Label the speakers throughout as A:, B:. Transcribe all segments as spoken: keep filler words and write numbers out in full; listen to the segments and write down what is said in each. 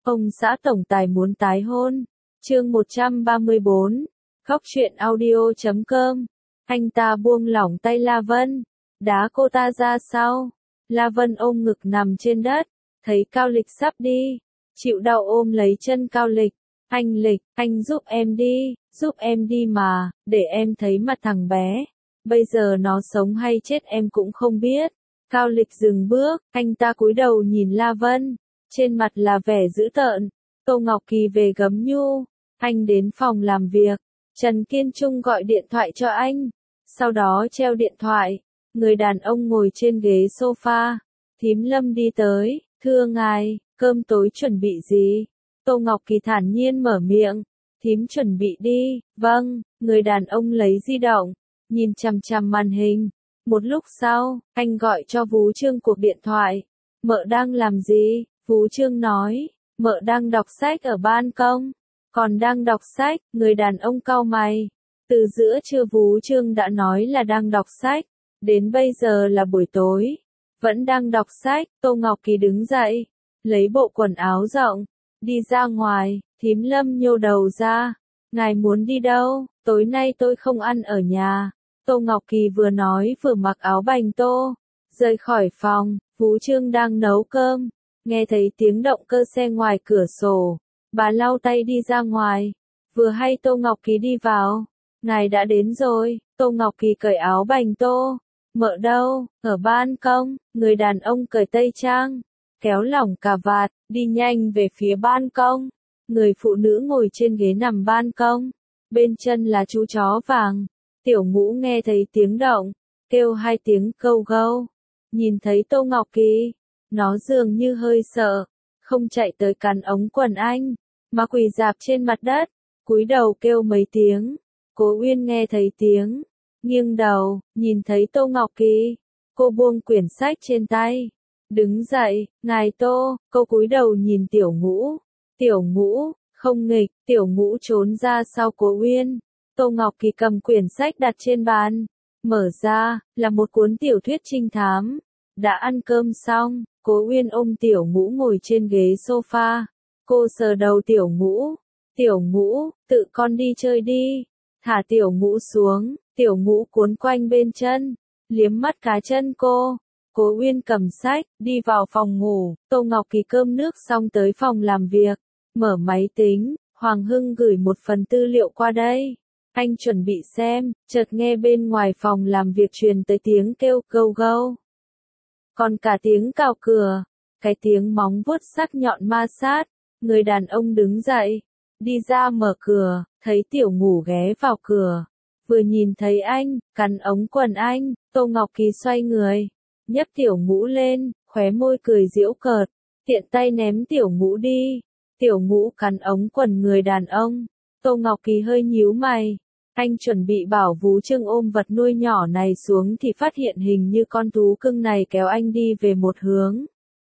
A: Ông xã tổng tài muốn tái hôn. Chương một trăm ba mươi bốn. Khóc chuyện audio chấm com. Anh ta buông lỏng tay La Vân, đá cô ta ra sau. La Vân ôm ngực nằm trên đất, thấy Cao Lịch sắp đi, chịu đau ôm lấy chân Cao Lịch. Anh Lịch, anh giúp em đi, giúp em đi mà, để em thấy mặt thằng bé. Bây giờ nó sống hay chết em cũng không biết. Cao Lịch dừng bước, anh ta cúi đầu nhìn La Vân, trên mặt là vẻ dữ tợn. Tô Ngọc Kỳ về gấm nhu, anh đến phòng làm việc, Trần Kiên Trung gọi điện thoại cho anh, sau đó treo điện thoại, người đàn ông ngồi trên ghế sofa, Thím Lâm đi tới, thưa ngài, cơm tối chuẩn bị gì? Tô Ngọc Kỳ thản nhiên mở miệng, thím chuẩn bị đi, vâng, người đàn ông lấy di động, nhìn chằm chằm màn hình. Một lúc sau, anh gọi cho Vú Trương cuộc điện thoại. Mợ đang làm gì? Vú Trương nói, mợ đang đọc sách ở ban công. Còn đang đọc sách, người đàn ông cau mày. Từ giữa trưa Vú Trương đã nói là đang đọc sách, đến bây giờ là buổi tối, vẫn đang đọc sách. Tô Ngọc Kỳ đứng dậy, lấy bộ quần áo rộng, đi ra ngoài. Thím Lâm nhô đầu ra, ngài muốn đi đâu? Tối nay tôi không ăn ở nhà. Tô Ngọc Kỳ vừa nói vừa mặc áo bành tô, rời khỏi phòng. Vú Trương đang nấu cơm, nghe thấy tiếng động cơ xe ngoài cửa sổ, bà lau tay đi ra ngoài. Vừa hay Tô Ngọc Kỳ đi vào, ngài đã đến rồi. Tô Ngọc Kỳ cởi áo bành tô. Mợ đâu? Ở ban công. Người đàn ông cởi tây trang, kéo lỏng cà vạt, đi nhanh về phía ban công. Người phụ nữ ngồi trên ghế nằm ban công, bên chân là chú chó vàng. Tiểu Ngũ nghe thấy tiếng động, kêu hai tiếng câu gâu. Nhìn thấy Tô Ngọc Kỳ, nó dường như hơi sợ, không chạy tới cắn ống quần anh, mà quỳ rạp trên mặt đất, cúi đầu kêu mấy tiếng. Cố Uyên nghe thấy tiếng, nghiêng đầu, nhìn thấy Tô Ngọc Kỳ, cô buông quyển sách trên tay, đứng dậy. Ngài Tô, cô cúi đầu nhìn Tiểu Ngũ. Tiểu Ngũ, không nghịch. Tiểu Ngũ trốn ra sau Cố Uyên. Tô Ngọc Kỳ cầm quyển sách đặt trên bàn, mở ra, là một cuốn tiểu thuyết trinh thám. Đã ăn cơm xong, Cố Uyên ôm Tiểu Ngũ ngồi trên ghế sofa. Cô sờ đầu Tiểu Ngũ. Tiểu Ngũ, tự con đi chơi đi. Thả Tiểu Ngũ xuống. Tiểu Ngũ cuốn quanh bên chân, liếm mắt cá chân cô. Cố Uyên cầm sách, đi vào phòng ngủ. Tô Ngọc Kỳ cơm nước xong tới phòng làm việc, mở máy tính. Hoàng Hưng gửi một phần tư liệu qua đây. Anh chuẩn bị xem, chợt nghe bên ngoài phòng làm việc truyền tới tiếng kêu gâu gâu. Còn cả tiếng cào cửa, cái tiếng móng vuốt sắc nhọn ma sát. Người đàn ông đứng dậy, đi ra mở cửa, thấy Tiểu Ngũ ghé vào cửa. Vừa nhìn thấy anh, cắn ống quần anh, Tô Ngọc Kỳ xoay người, nhấc Tiểu Ngũ lên, khóe môi cười giễu cợt, tiện tay ném Tiểu Ngũ đi. Tiểu Ngũ cắn ống quần người đàn ông. Tô Ngọc Kỳ hơi nhíu mày. Anh chuẩn bị bảo Vú Trương ôm vật nuôi nhỏ này xuống thì phát hiện hình như con thú cưng này kéo anh đi về một hướng.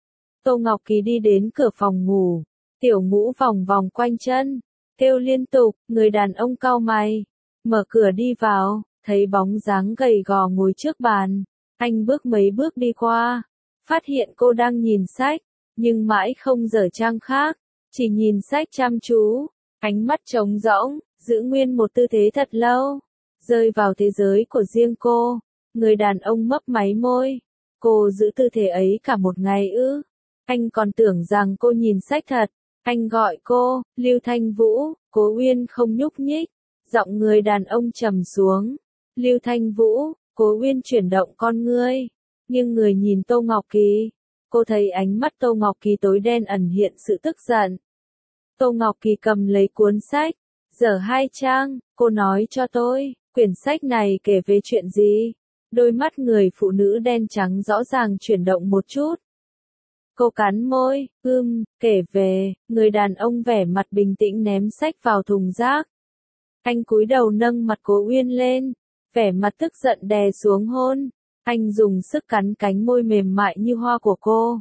A: Tô Ngọc Kỳ đi đến cửa phòng ngủ. Tiểu Ngũ vòng vòng quanh chân, kêu liên tục. Người đàn ông cau mày, mở cửa đi vào, thấy bóng dáng gầy gò ngồi trước bàn. Anh bước mấy bước đi qua, phát hiện cô đang nhìn sách, nhưng mãi không dở trang khác, chỉ nhìn sách chăm chú, ánh mắt trống rỗng, giữ nguyên một tư thế thật lâu, rơi vào thế giới của riêng cô. Người đàn ông mấp máy môi, cô giữ tư thế ấy cả một ngày ư? Anh còn tưởng rằng cô nhìn sách thật. Anh gọi cô, Lưu Thanh Vũ. Cố Uyên không nhúc nhích, giọng người đàn ông trầm xuống. Lưu Thanh Vũ. Cố Uyên chuyển động con ngươi, nhưng người nhìn Tô Ngọc Kỳ. Cô thấy ánh mắt Tô Ngọc Kỳ tối đen ẩn hiện sự tức giận. Tô Ngọc Kỳ cầm lấy cuốn sách, dở hai trang. Cô nói cho tôi, quyển sách này kể về chuyện gì? Đôi mắt người phụ nữ đen trắng rõ ràng chuyển động một chút. Cô cắn môi, ưm, kể về. Người đàn ông vẻ mặt bình tĩnh ném sách vào thùng rác. Anh cúi đầu nâng mặt Cố Uyên lên, vẻ mặt tức giận đè xuống hôn. Anh dùng sức cắn cánh môi mềm mại như hoa của cô.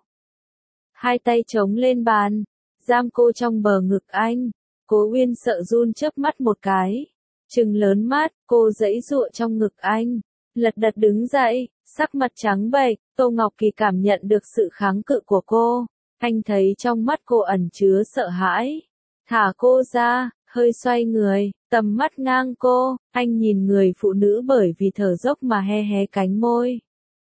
A: Hai tay chống lên bàn, giam cô trong bờ ngực anh. Cố Uyên sợ run chớp mắt một cái, trừng lớn mắt. Cô giãy giụa trong ngực anh, lật đật đứng dậy, sắc mặt trắng bệch. Tô Ngọc Kỳ cảm nhận được sự kháng cự của cô. Anh thấy trong mắt cô ẩn chứa sợ hãi. Thả cô ra, hơi xoay người, tầm mắt ngang cô, anh nhìn người phụ nữ bởi vì thở dốc mà hé hé cánh môi.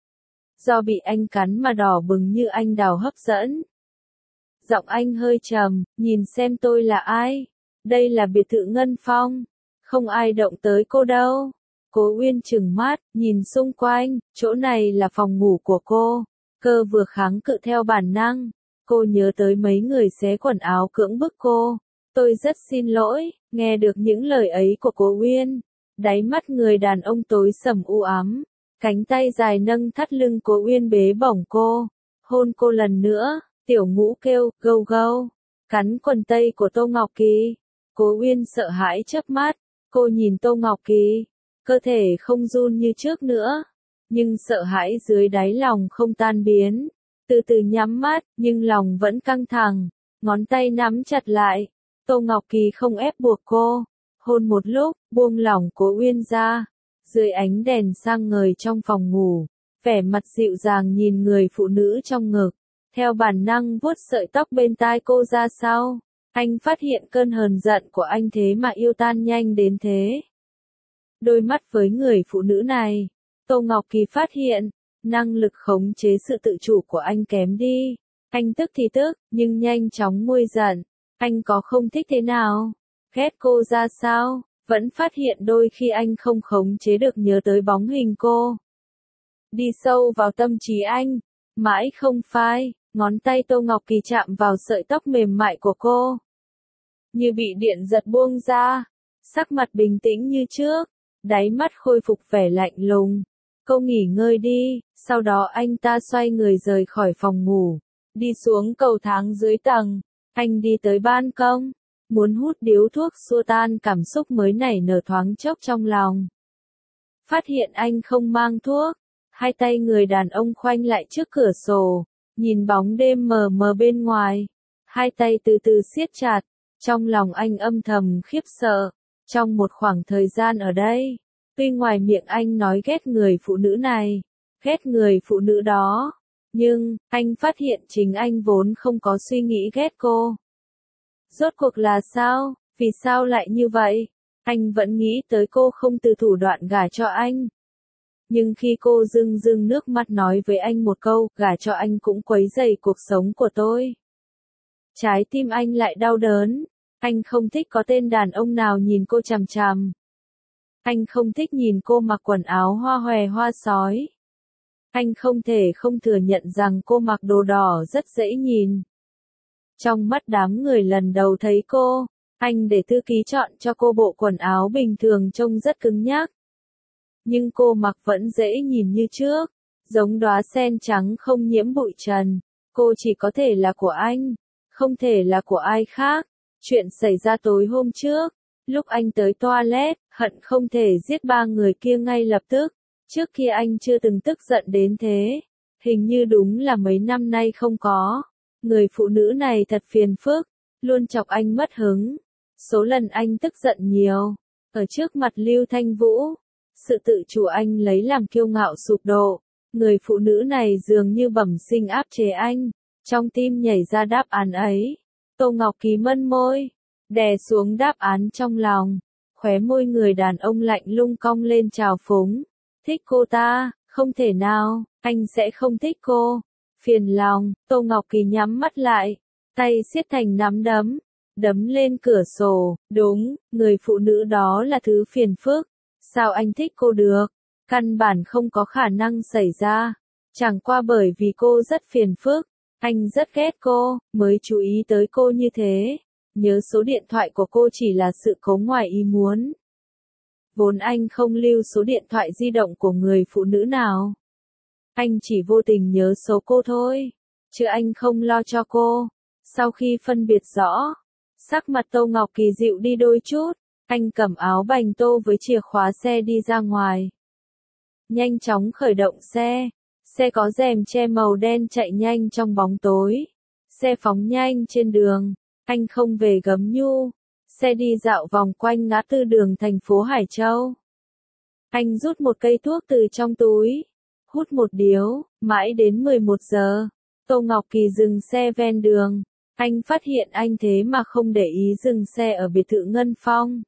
A: Do bị anh cắn mà đỏ bừng như anh đào hấp dẫn. Giọng anh hơi trầm, nhìn xem tôi là ai. Đây là biệt thự Ngân Phong. Không ai động tới cô đâu. Cố Uyên trừng mắt, nhìn xung quanh, chỗ này là phòng ngủ của cô. Cơ vừa kháng cự theo bản năng. Cô nhớ tới mấy người xé quần áo cưỡng bức cô. Tôi rất xin lỗi, nghe được những lời ấy của Cố Uyên. Đáy mắt người đàn ông tối sầm u ám. Cánh tay dài nâng thắt lưng Cố Uyên bế bổng cô. Hôn cô lần nữa, tiểu ngũ kêu, gâu gâu. Cắn quần tây của Tô Ngọc Kỳ. Cố Uyên sợ hãi chớp mắt. Cô nhìn Tô Ngọc Kỳ. Cơ thể không run như trước nữa. Nhưng sợ hãi dưới đáy lòng không tan biến. Từ từ nhắm mắt, nhưng lòng vẫn căng thẳng. Ngón tay nắm chặt lại. Tô Ngọc Kỳ không ép buộc cô. Hôn một lúc, buông lỏng Cố Uyên ra. Dưới ánh đèn sang ngời trong phòng ngủ. Vẻ mặt dịu dàng nhìn người phụ nữ trong ngực. Theo bản năng vuốt sợi tóc bên tai cô ra sau. Anh phát hiện cơn hờn giận của anh thế mà yêu tan nhanh đến thế. Đôi mắt với người phụ nữ này. Tô Ngọc Kỳ phát hiện. Năng lực khống chế sự tự chủ của anh kém đi. Anh tức thì tức, nhưng nhanh chóng nguôi giận. Anh có không thích thế nào? Ghét cô ra sao? Vẫn phát hiện đôi khi anh không khống chế được nhớ tới bóng hình cô. Đi sâu vào tâm trí anh. Mãi không phai, ngón tay Tô Ngọc Kỳ chạm vào sợi tóc mềm mại của cô. Như bị điện giật buông ra. Sắc mặt bình tĩnh như trước. Đáy mắt khôi phục vẻ lạnh lùng. Cô nghỉ ngơi đi, sau đó anh ta xoay người rời khỏi phòng ngủ. Đi xuống cầu thang dưới tầng. Anh đi tới ban công. Muốn hút điếu thuốc xua tan cảm xúc mới nảy nở thoáng chốc trong lòng. Phát hiện anh không mang thuốc. Hai tay người đàn ông khoanh lại trước cửa sổ. Nhìn bóng đêm mờ mờ bên ngoài. Hai tay từ từ siết chặt. Trong lòng anh âm thầm khiếp sợ. Trong một khoảng thời gian ở đây. Tuy ngoài miệng anh nói ghét người phụ nữ này. Ghét người phụ nữ đó. Nhưng, anh phát hiện chính anh vốn không có suy nghĩ ghét cô. Rốt cuộc là sao? Vì sao lại như vậy? Anh vẫn nghĩ tới cô không từ thủ đoạn gả cho anh. Nhưng khi cô rưng rưng nước mắt nói với anh một câu, gả cho anh cũng quấy rầy cuộc sống của tôi. Trái tim anh lại đau đớn. Anh không thích có tên đàn ông nào nhìn cô chằm chằm. Anh không thích nhìn cô mặc quần áo hoa hòe hoa sói. Anh không thể không thừa nhận rằng cô mặc đồ đỏ rất dễ nhìn. Trong mắt đám người lần đầu thấy cô, anh để thư ký chọn cho cô bộ quần áo bình thường trông rất cứng nhắc. Nhưng cô mặc vẫn dễ nhìn như trước, giống đóa sen trắng không nhiễm bụi trần. Cô chỉ có thể là của anh, không thể là của ai khác. Chuyện xảy ra tối hôm trước, lúc anh tới toilet, hận không thể giết ba người kia ngay lập tức. Trước kia anh chưa từng tức giận đến thế. Hình như đúng là mấy năm nay không có. Người phụ nữ này thật phiền phức, luôn chọc anh mất hứng. Số lần anh tức giận nhiều. Ở trước mặt Lưu Thanh Vũ, sự tự chủ anh lấy làm kiêu ngạo sụp đổ. Người phụ nữ này dường như bẩm sinh áp chế anh. Trong tim nhảy ra đáp án ấy. Tô Ngọc Kỳ mân môi, đè xuống đáp án trong lòng. Khóe môi người đàn ông lạnh lung cong lên trào phúng. Thích cô ta, không thể nào, anh sẽ không thích cô. Phiền lòng, Tô Ngọc Kỳ nhắm mắt lại, tay siết thành nắm đấm, đấm lên cửa sổ. Đúng, người phụ nữ đó là thứ phiền phức. Sao anh thích cô được? Căn bản không có khả năng xảy ra. Chẳng qua bởi vì cô rất phiền phức, anh rất ghét cô, mới chú ý tới cô như thế. Nhớ số điện thoại của cô chỉ là sự cố ngoài ý muốn. Vốn anh không lưu số điện thoại di động của người phụ nữ nào. Anh chỉ vô tình nhớ số cô thôi, chứ anh không lo cho cô. Sau khi phân biệt rõ, sắc mặt Tô Ngọc Kỳ dịu đi đôi chút, anh cầm áo bành tô với chìa khóa xe đi ra ngoài. Nhanh chóng khởi động xe, xe có rèm che màu đen chạy nhanh trong bóng tối. Xe phóng nhanh trên đường, anh không về Gấm Nhu. Xe đi dạo vòng quanh ngã tư đường thành phố Hải Châu. Anh rút một cây thuốc từ trong túi, hút một điếu, mãi đến mười một giờ. Tô Ngọc Kỳ dừng xe ven đường. Anh phát hiện anh thế mà không để ý dừng xe ở biệt thự Ngân Phong.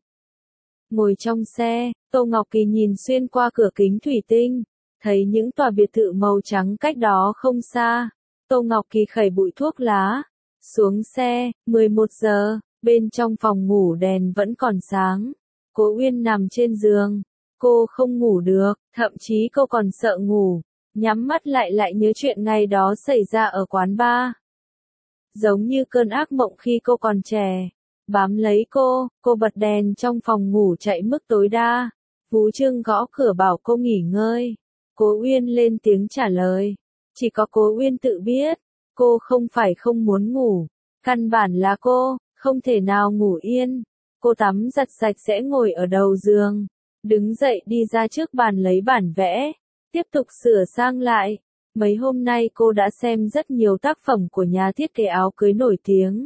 A: Ngồi trong xe, Tô Ngọc Kỳ nhìn xuyên qua cửa kính thủy tinh, thấy những tòa biệt thự màu trắng cách đó không xa. Tô Ngọc Kỳ khẩy bụi thuốc lá, xuống xe. Mười một giờ, bên trong phòng ngủ đèn vẫn còn sáng. Cố Uyên nằm trên giường, cô không ngủ được, thậm chí cô còn sợ ngủ, nhắm mắt lại lại nhớ chuyện ngày đó xảy ra ở quán bar. Giống như cơn ác mộng khi cô còn trẻ, bám lấy cô, cô bật đèn trong phòng ngủ chạy mức tối đa. Vú Trương gõ cửa bảo cô nghỉ ngơi. Cố Uyên lên tiếng trả lời. Chỉ có Cố Uyên tự biết, cô không phải không muốn ngủ, căn bản là cô không thể nào ngủ yên. Cô tắm giặt sạch sẽ ngồi ở đầu giường, đứng dậy đi ra trước bàn lấy bản vẽ, tiếp tục sửa sang lại. Mấy hôm nay cô đã xem rất nhiều tác phẩm của nhà thiết kế áo cưới nổi tiếng.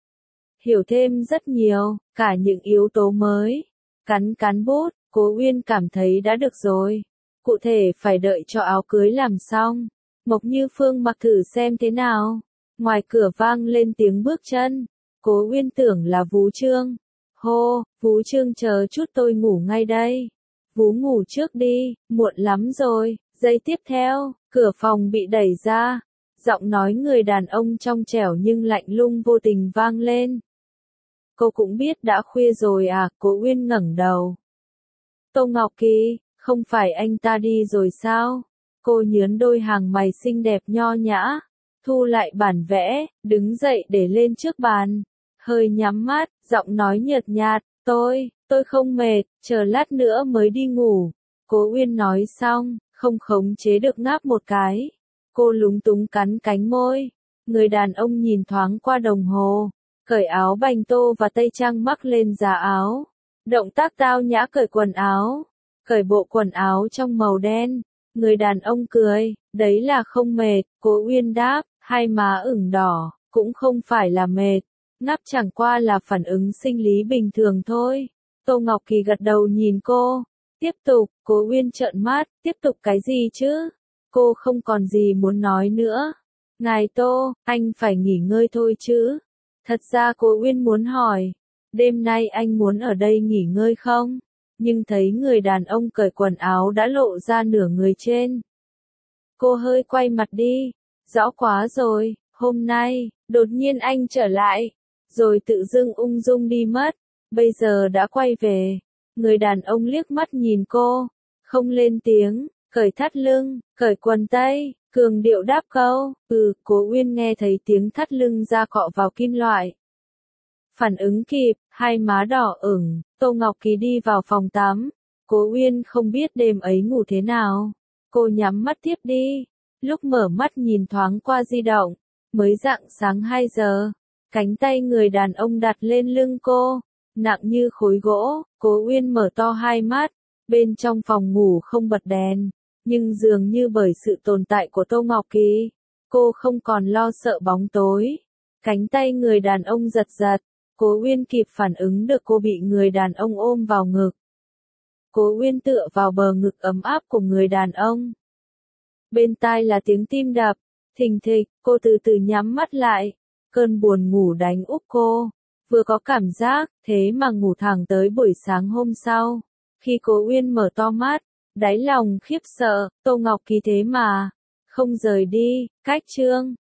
A: Hiểu thêm rất nhiều, cả những yếu tố mới. Cắn cắn bút, Cố Uyên cảm thấy đã được rồi. Cụ thể phải đợi cho áo cưới làm xong, Mộc Như Phương mặc thử xem thế nào. Ngoài cửa vang lên tiếng bước chân. Cố Uyên tưởng là Vú Trương. Hô, Vú Trương chờ chút tôi ngủ ngay đây. Vú ngủ trước đi, muộn lắm rồi. Giây tiếp theo, cửa phòng bị đẩy ra. Giọng nói người đàn ông trong trẻo nhưng lạnh lùng vô tình vang lên. Cô cũng biết đã khuya rồi à? Cố Uyên ngẩng đầu. Tô Ngọc Kỳ, không phải anh ta đi rồi sao? Cô nhướng đôi hàng mày xinh đẹp nho nhã, thu lại bản vẽ, đứng dậy để lên trước bàn, hơi nhắm mắt, giọng nói nhợt nhạt, tôi, tôi không mệt, chờ lát nữa mới đi ngủ. Cố Uyên nói xong, không khống chế được ngáp một cái. Cô lúng túng cắn cánh môi. Người đàn ông nhìn thoáng qua đồng hồ, cởi áo bành tô và tây trang mắc lên giá áo. Động tác tao nhã cởi quần áo, cởi bộ quần áo trong màu đen. Người đàn ông cười, đấy là không mệt. Cố Uyên đáp, hai má ửng đỏ, cũng không phải là mệt. Ngáp chẳng qua là phản ứng sinh lý bình thường thôi. Tô Ngọc Kỳ gật đầu nhìn cô. Tiếp tục, Cố Uyên trợn mắt, tiếp tục cái gì chứ? Cô không còn gì muốn nói nữa. Ngài Tô, anh phải nghỉ ngơi thôi chứ? Thật ra Cố Uyên muốn hỏi, đêm nay anh muốn ở đây nghỉ ngơi không? Nhưng thấy người đàn ông cởi quần áo đã lộ ra nửa người trên. Cô hơi quay mặt đi. Rõ quá rồi, hôm nay, đột nhiên anh trở lại, rồi tự dưng ung dung đi mất, bây giờ đã quay về. Người đàn ông liếc mắt nhìn cô, không lên tiếng, cởi thắt lưng, cởi quần tây, cường điệu đáp câu, ừ. Cố Uyên nghe thấy tiếng thắt lưng da cọ vào kim loại. Phản ứng kịp, hai má đỏ ửng. Tô Ngọc Kỳ đi vào phòng tắm. Cố Uyên không biết đêm ấy ngủ thế nào. Cô nhắm mắt tiếp đi. Lúc mở mắt nhìn thoáng qua di động, mới rạng sáng hai giờ. Cánh tay người đàn ông đặt lên lưng cô, nặng như khối gỗ. Cố Uyên mở to hai mắt. Bên trong phòng ngủ không bật đèn, nhưng dường như bởi sự tồn tại của Tô Ngọc Kỳ, cô không còn lo sợ bóng tối. Cánh tay người đàn ông giật giật. Cố Uyên kịp phản ứng được cô bị người đàn ông ôm vào ngực. Cố Uyên tựa vào bờ ngực ấm áp của người đàn ông. Bên tai là tiếng tim đập, thình thịch. Cô từ từ nhắm mắt lại. Cơn buồn ngủ đánh úp cô. Vừa có cảm giác, thế mà ngủ thẳng tới buổi sáng hôm sau. Khi Cố Uyên mở to mắt, đáy lòng khiếp sợ, Tô Ngọc Kỳ thế mà không rời đi. Cách chương